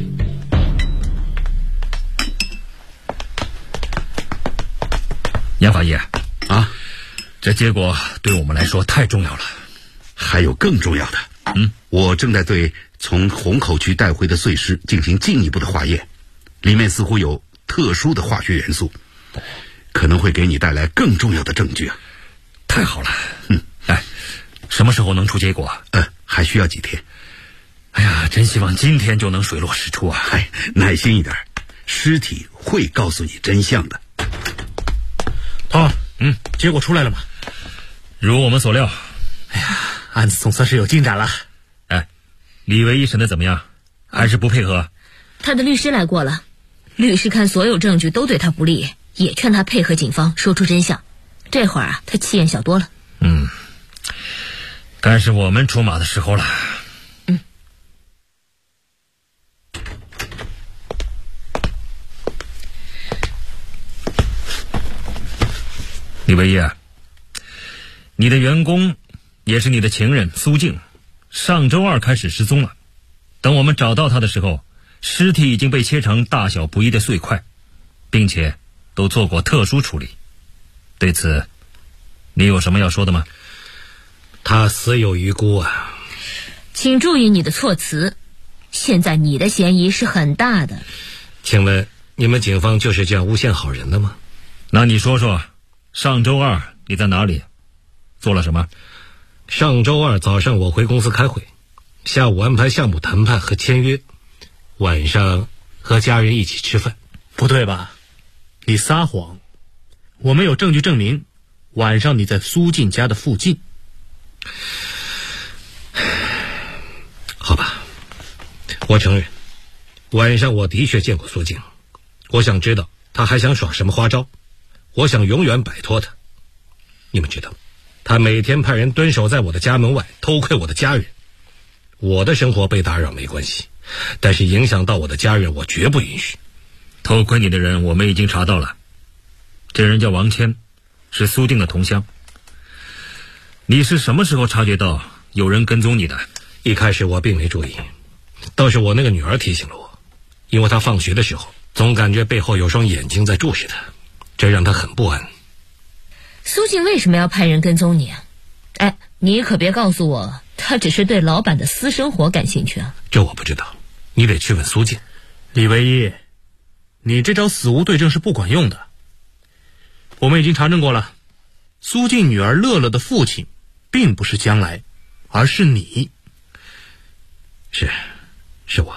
杨法医啊， 这结果对我们来说太重要了。 还有更重要的。我正在对从虹口区带回的碎尸进行进一步的化验，里面似乎有特殊的化学元素，可能会给你带来更重要的证据啊！ 太好了。哎，什么时候能出结果？ 还需要几天。 哎呀，真希望今天就能水落石出啊！ 耐心一点，尸体会告诉你真相的。 涛，结果出来了吗？ 如我们所料。 哎呀，案子总算是有进展了。 哎，李唯一审的怎么样？还是不配合？ 他的律师来过了，律师看所有证据都对他不利，也劝他配合警方说出真相。这会儿啊，他气焰小多了。 该是我们出马的时候了。李唯一，你的员工也是你的情人苏静，上周二开始失踪了。等我们找到她的时候，尸体已经被切成大小不一的碎块，并且都做过特殊处理。对此，你有什么要说的吗？ 他死有余辜啊！ 请注意你的措辞，现在你的嫌疑是很大的。 请问你们警方就是这样诬陷好人的吗？ 那你说说，上周二你在哪里？做了什么？ 上周二早上我回公司开会，下午安排项目谈判和签约，晚上和家人一起吃饭。 不对吧？你撒谎！我们有证据证明，晚上你在苏静家的附近。 好吧，我承认，晚上我的确见过苏静。我想知道他还想耍什么花招，我想永远摆脱他。你们知道，他每天派人蹲守在我的家门外，偷窥我的家人。我的生活被打扰没关系，但是影响到我的家人，我绝不允许。 偷窥你的人我们已经查到了，这人叫王谦，是苏静的同乡。你是什么时候察觉到有人跟踪你的？ 一开始我并没注意，倒是我那个女儿提醒了我，因为她放学的时候总感觉背后有双眼睛在注视她，这让她很不安。 苏静为什么要派人跟踪你啊？哎，你可别告诉我他只是对老板的私生活感兴趣啊。 这我不知道，你得去问苏静。 李唯一，你这招死无对证是不管用的。我们已经查证过了，苏静女儿乐乐的父亲并不是将来，而是你。 是我。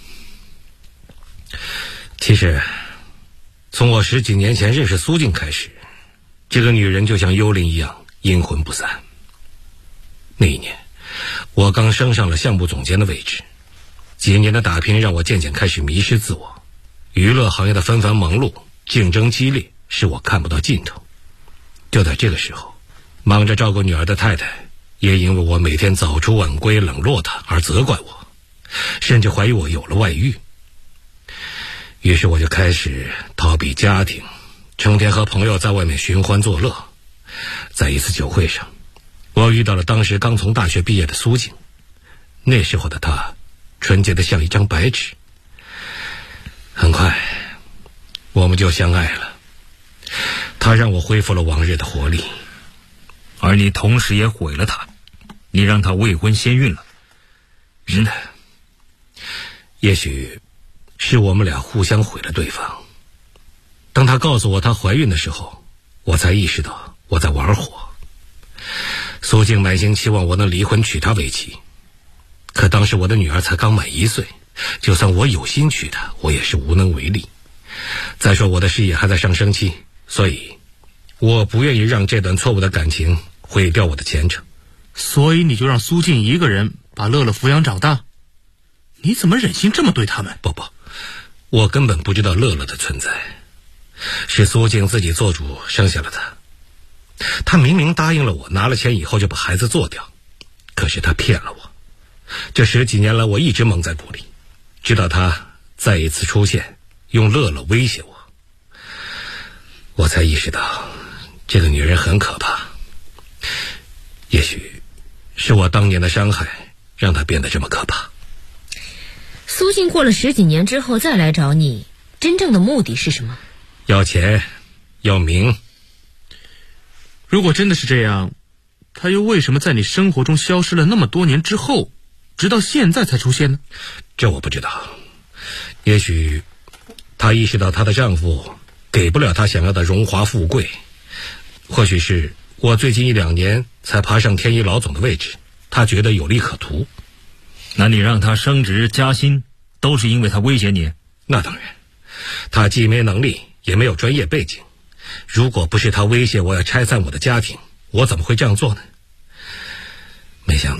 其实，从我10几年前认识苏静开始，这个女人就像幽灵一样阴魂不散。那一年，我刚升上了项目总监的位置，几年的打拼让我渐渐开始迷失自我。娱乐行业的纷繁忙碌，竞争激烈，使我看不到尽头。就在这个时候，忙着照顾女儿的太太也因为我每天早出晚归冷落她而责怪我，甚至怀疑我有了外遇。于是我就开始逃避家庭，成天和朋友在外面寻欢作乐。在一次酒会上，我遇到了当时刚从大学毕业的苏静。那时候的她纯洁得像一张白纸。很快我们就相爱了，她让我恢复了往日的活力， 而你同时也毁了她，你让她未婚先孕了。 是的，也许是我们俩互相毁了对方。当她告诉我她怀孕的时候，我才意识到我在玩火。苏静满心期望我能离婚娶她为妻，可当时我的女儿才刚满1岁，就算我有心娶她，我也是无能为力。再说我的事业还在上升期，所以我不愿意让这段错误的感情毁掉我的前程。 所以你就让苏静一个人把乐乐抚养长大？你怎么忍心这么对他们？ 不，我根本不知道乐乐的存在，是苏静自己做主生下了他。他明明答应了我，拿了钱以后就把孩子做掉，可是他骗了我。这10几年来我一直蒙在鼓里，直到他再一次出现，用乐乐威胁我，我才意识到这个女人很可怕。也许是我当年的伤害让她变得这么可怕。 苏静过了10几年之后再来找你，真正的目的是什么？ 要钱，要名。 如果真的是这样，他又为什么在你生活中消失了那么多年之后，直到现在才出现呢？ 这我不知道。也许她意识到她的丈夫给不了她想要的荣华富贵，或许是我最近1、2年才爬上天一老总的位置，她觉得有利可图。 那你让她升职加薪，都是因为她威胁你？ 那当然，她既没能力，也没有专业背景。如果不是她威胁我要拆散我的家庭，我怎么会这样做呢？没想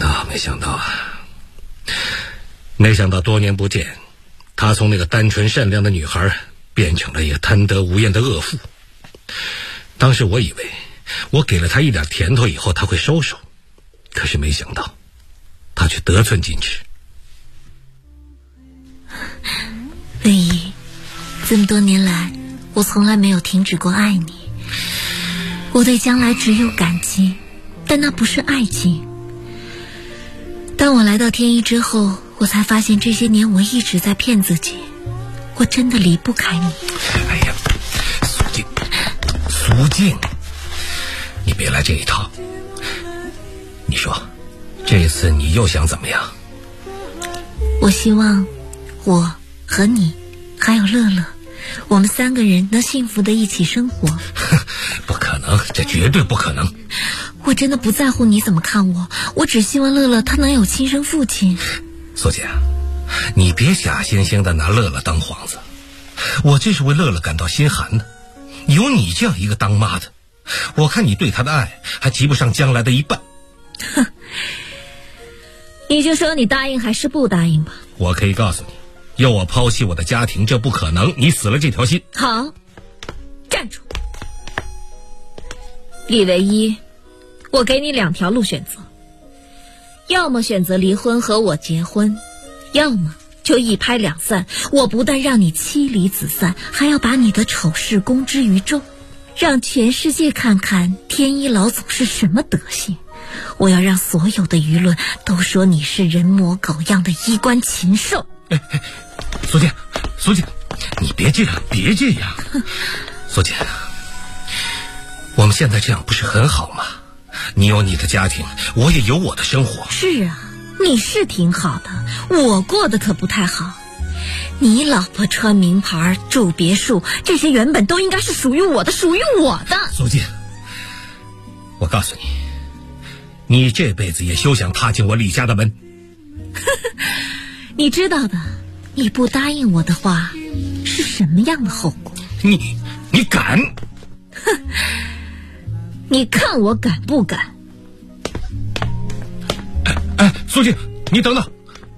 到多年不见，她从那个单纯善良的女孩变成了一个贪得无厌的恶妇。当时我以为我给了她一点甜头以后她会收手，可是没想到她却得寸进尺。 魏一，这么多年来我从来没有停止过爱你，我对将来只有感激，但那不是爱情。当我来到天一之后，我才发现这些年我一直在骗自己，我真的离不开你。 哎呀，苏静，你别来这一套。你说，这次你又想怎么样？ 我希望我和你还有乐乐，我们3个人能幸福的一起生活。 不可能，这绝对不可能。 我真的不在乎你怎么看我，我只希望乐乐他能有亲生父亲。 苏姐，你别假惺惺的拿乐乐当幌子，我这是为乐乐感到心寒呢。有你这样一个当妈的，我看你对他的爱还及不上将来的一半。 哼，你就说你答应还是不答应吧。 我可以告诉你，要我抛弃我的家庭，这不可能，你死了这条心。 好，站住。李唯一，我给你2条路选择，要么选择离婚和我结婚，要么就一拍两散。我不但让你妻离子散，还要把你的丑事公之于众，让全世界看看天一老总是什么德行。我要让所有的舆论都说你是人模狗样的衣冠禽兽。 苏静，你别这样，别这样。苏静，我们现在这样不是很好吗？你有你的家庭，我也有我的生活。 是啊，你是挺好的，我过得可不太好。你老婆穿名牌住别墅，这些原本都应该是属于我的，属于我的。 苏静，我告诉你，你这辈子也休想踏进我李家的门。 你知道的，你不答应我的话是什么样的后果？ 你敢？ 哼，你看我敢不敢？ 苏静，你等等。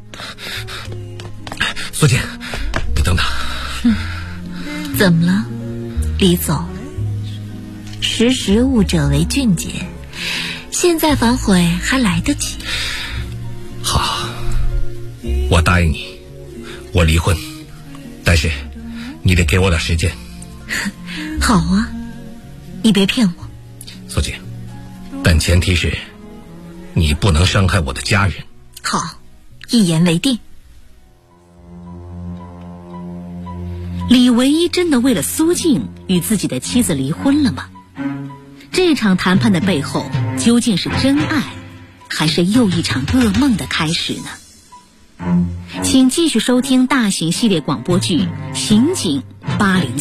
苏静，你等等。 怎么了，李总？识时务者为俊杰，现在反悔还来得及。 好，我答应你，我离婚，但是你得给我点时间。 好啊，你别骗我。 苏静，但前提是你不能伤害我的家人。 好，一言为定。 李唯一真的为了苏静与自己的妻子离婚了吗？这场谈判的背后究竟是真爱，还是又一场噩梦的开始呢？请继续收听大型系列广播剧《刑警803》。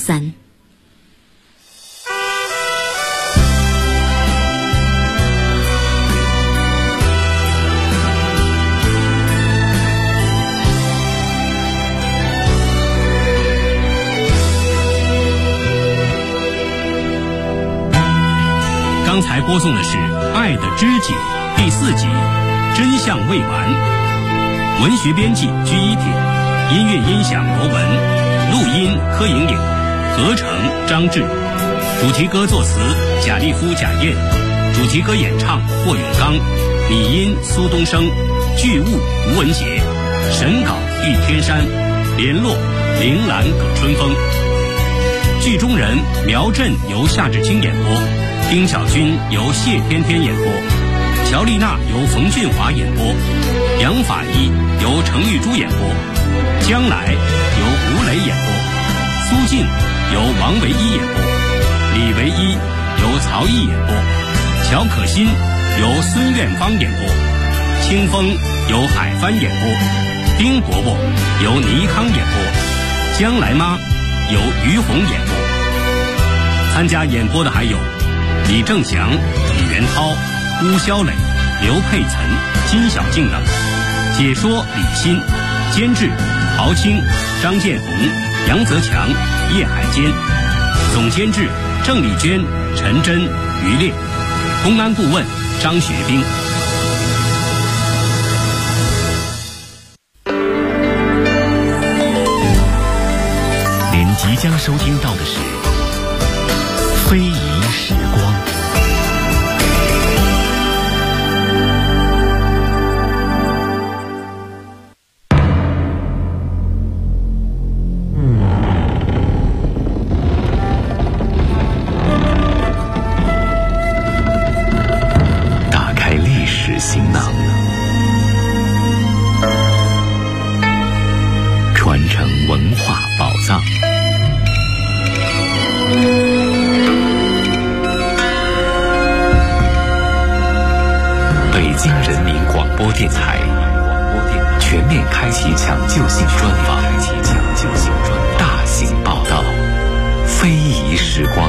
刚才播送的是《爱的知己》第4集《真相未完》，文学编辑居一品，音乐音响罗文，录音柯莹莹，合成张志，主题歌作词贾立夫、贾燕，主题歌演唱霍永刚，拟音苏东升，剧务吴文杰，审稿玉天山，联络铃兰葛春风。剧中人苗振由夏志清演播，丁小军由谢天天演播，乔丽娜由冯俊华演播，杨法医由程玉珠演播，将来由吴磊演播，苏静由王维一演播，李维一由曹毅演播，乔可欣由孙苑芳演播，清风由海帆演播，丁伯伯由倪康演播，将来妈由于红演播。参加演播的还有李正祥、李元涛、邬肖磊、刘佩岑、金小静等。解说李欣，监制陶青、张建红、杨泽强、叶海坚，总监制郑丽娟、陈真、于烈，公安顾问张学兵。 您即将收听到的是非遗时光。打开历史行囊，传承文化宝藏。北京人民广播电台全面开启抢救性专访，大型报道，非遗时光。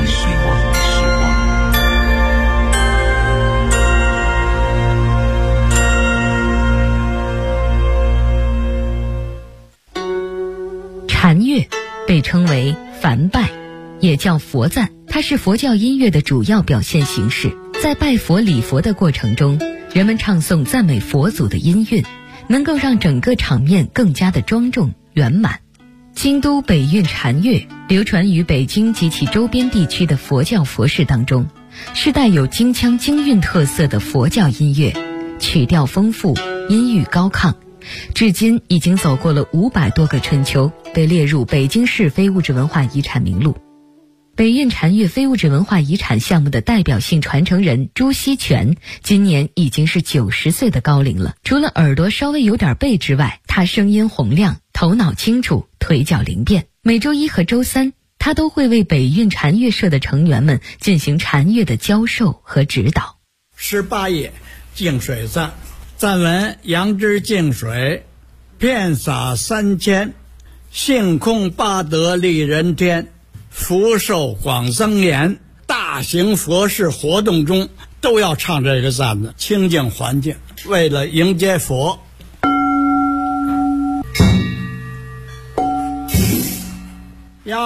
禅乐被称为梵拜，也叫佛赞，它是佛教音乐的主要表现形式。在拜佛礼佛的过程中，人们唱诵赞美佛祖的音韵，能够让整个场面更加的庄重圆满。京都北韵禅乐流传于北京及其周边地区的佛教佛事当中，是带有京腔京韵特色的佛教音乐，曲调丰富，音域高亢，至今已经走过了500多个春秋，被列入北京市非物质文化遗产名录。北韵禅乐非物质文化遗产项目的代表性传承人朱锡全今年已经是90岁的高龄了。除了耳朵稍微有点背之外，他声音洪亮，头脑清楚，腿脚灵便。每周1和周3，他都会为北韵禅乐社的成员们进行禅乐的教授和指导。 18页净水赞，赞文：杨枝净水，遍洒3000，性空八德利人天，福寿广增延。大型佛事活动中都要唱这个赞的，清净环境，为了迎接佛。 呀。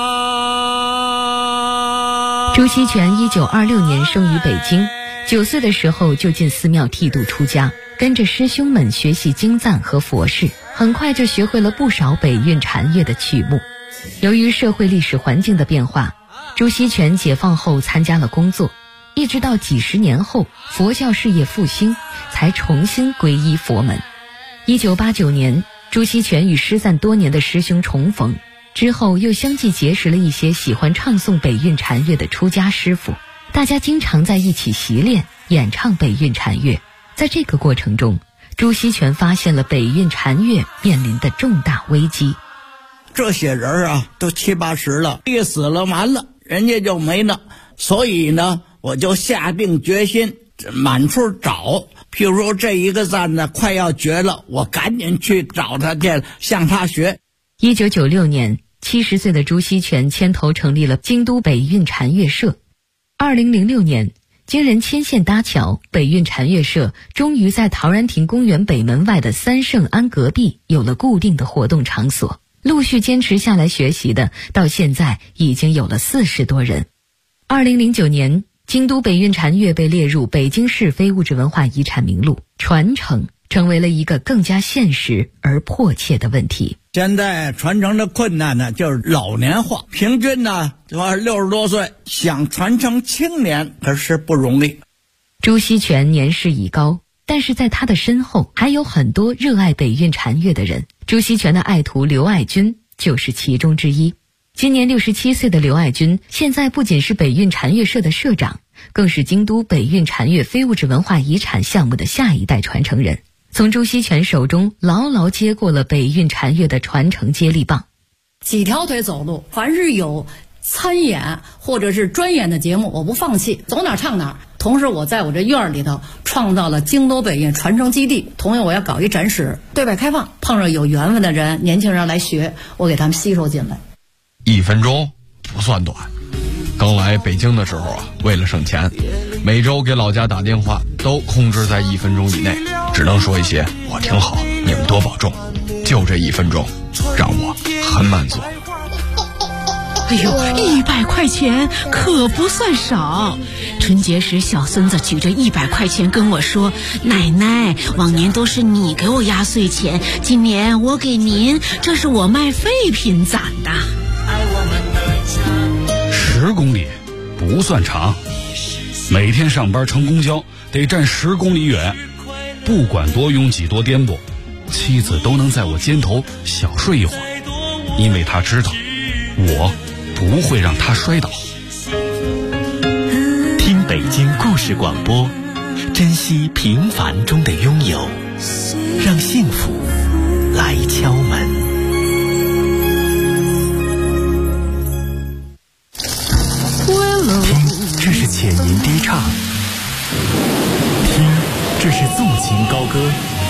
朱锡全1926年生于北京，9岁的时候就进寺庙剃度出家，跟着师兄们学习经赞和佛事，很快就学会了不少北韵禅乐的曲目。由于社会历史环境的变化，朱锡全解放后参加了工作，一直到几十年后佛教事业复兴，才重新皈依佛门。1989年，朱锡全与失散多年的师兄重逢，之后又相继结识了一些喜欢唱诵北韵禅乐的出家师傅，大家经常在一起习练演唱北韵禅乐。在这个过程中，朱锡全发现了北韵禅乐面临的重大危机。 这些人啊，都70、80了，一死了完了，人家就没了。所以呢，我就下定决心满处找。譬如说这一个赞呢快要绝了，我赶紧去找他去，向他学。 1996年，70岁的朱锡全牵头成立了京都北韵禅乐社。2006年，经人牵线搭桥，北韵禅乐社终于在陶然亭公园北门外的三圣庵隔壁有了固定的活动场所。陆续坚持下来学习的，到现在已经有了40多人。2009年，京都北韵禅乐被列入北京市非物质文化遗产名录，传承成为了一个更加现实而迫切的问题。 现在传承的困难呢，就是老年化，平均呢就60多岁，想传承青年可是不容易。 朱锡全年事已高，但是在他的身后还有很多热爱北韵禅乐的人。朱锡全的爱徒刘爱军就是其中之一。今年67岁的刘爱军，现在不仅是北韵禅乐社的社长，更是京都北韵禅乐非物质文化遗产项目的下一代传承人，从朱锡全手中牢牢接过了北韵禅乐的传承接力棒。 几条腿走路，凡是有参演或者是专演的节目，我不放弃，走哪儿唱哪儿。同时我在我这院里头创造了京都北韵传承基地，同样我要搞一展示，对外开放，碰上有缘分的人，年轻人来学，我给他们吸收进来。 1分钟不算短。刚来北京的时候啊，为了省钱，每周给老家打电话都控制在1分钟以内，只能说一些我挺好，你们多保重。就这1分钟，让我很满足。 哎呦，100块钱可不算少。春节时，小孙子举着100块钱跟我说：“奶奶，往年都是你给我压岁钱，今年我给您，这是我卖废品攒的。 ”10公里不算长，每天上班乘公交得站10公里远，不管多拥挤多颠簸，妻子都能在我肩头小睡一会儿，因为她知道我不会让她摔倒。 听北京故事广播，珍惜平凡中的拥有，让幸福来敲门。听，这是浅吟低唱；听，这是纵情高歌；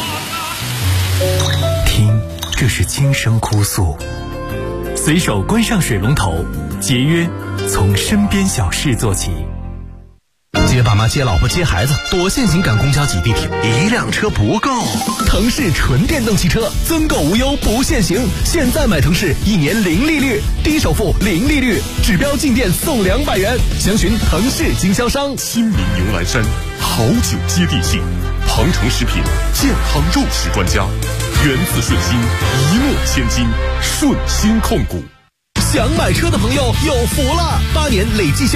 听，这是轻声哭诉。随手关上水龙头，节约从身边小事做起。 接爸妈、接老婆、接孩子，多限行赶公交挤地铁，一辆车不够。腾势纯电动汽车，增购无忧不限行，现在买腾势1年0利率，低首付0利率，指标进店送200元。详询腾势经销商。 亲民牛栏山，好酒接地气，庞城食品健康肉食专家，源自顺心，一诺千金，顺心控股。 想买车的朋友有福了，8年累计销